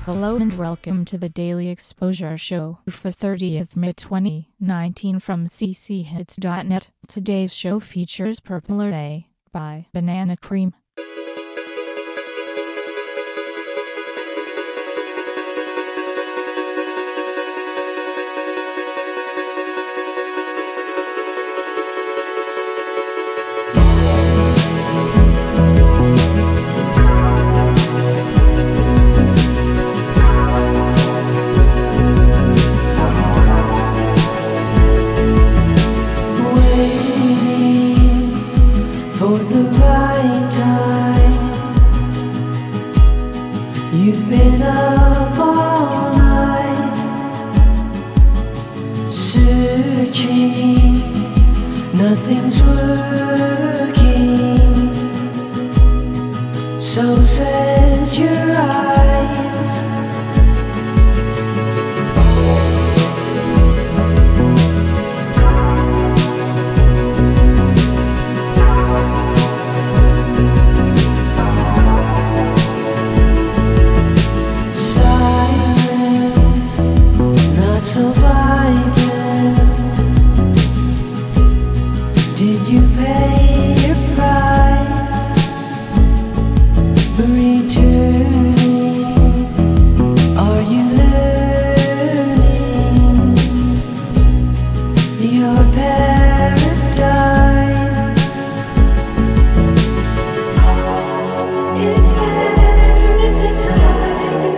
Hello and welcome to the Daily Exposure Show for 30th May 2019 from cchits.net. Today's show features Purple Day by Banana Cream. For the right time, you've been up all night, searching, nothing's working, so says your eyes. So vibrant, did you pay your price for returning? Are you learning your paradigm? If there is a sign,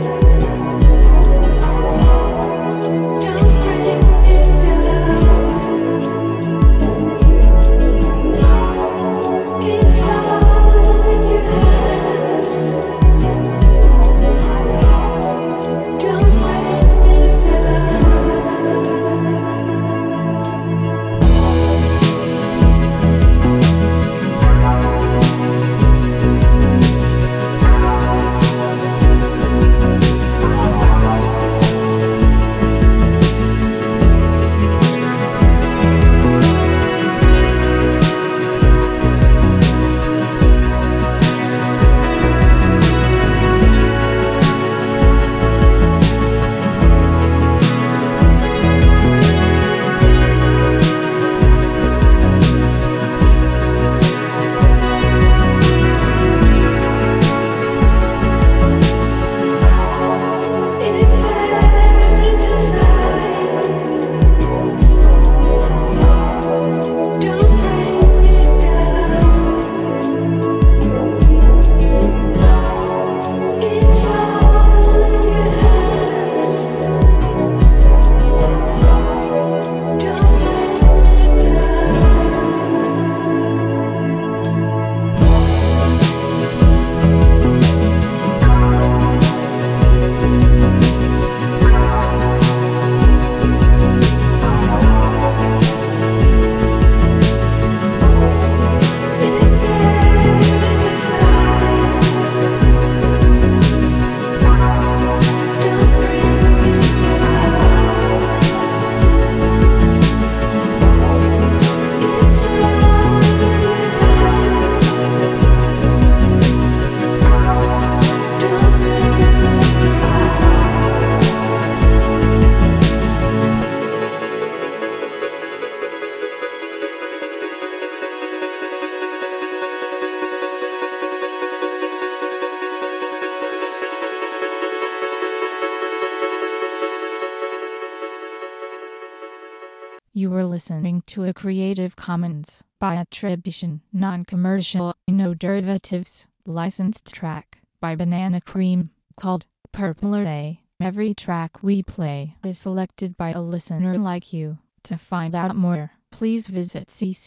You were listening to a Creative Commons by attribution, non-commercial, no derivatives, licensed track by Banana Cream called Purple Day. Every track we play is selected by a listener like you. To find out more, please visit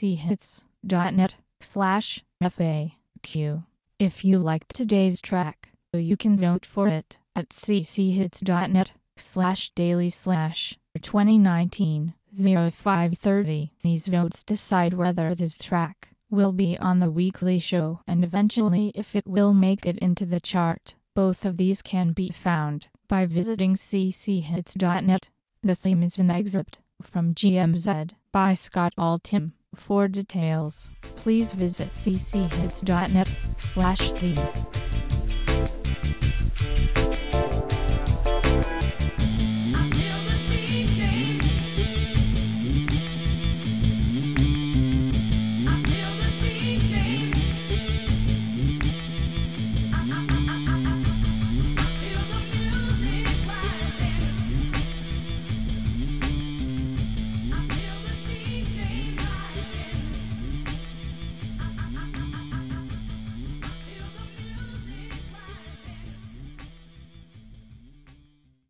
cchits.net/FAQ. If you liked today's track, you can vote for it at cchits.net/daily/2019. 0530. These votes decide whether this track will be on the weekly show and eventually if it will make it into the chart. Both of these can be found by visiting cchits.net. The theme is an excerpt from GMZ by Scott Altham. For details, please visit cchits.net/theme.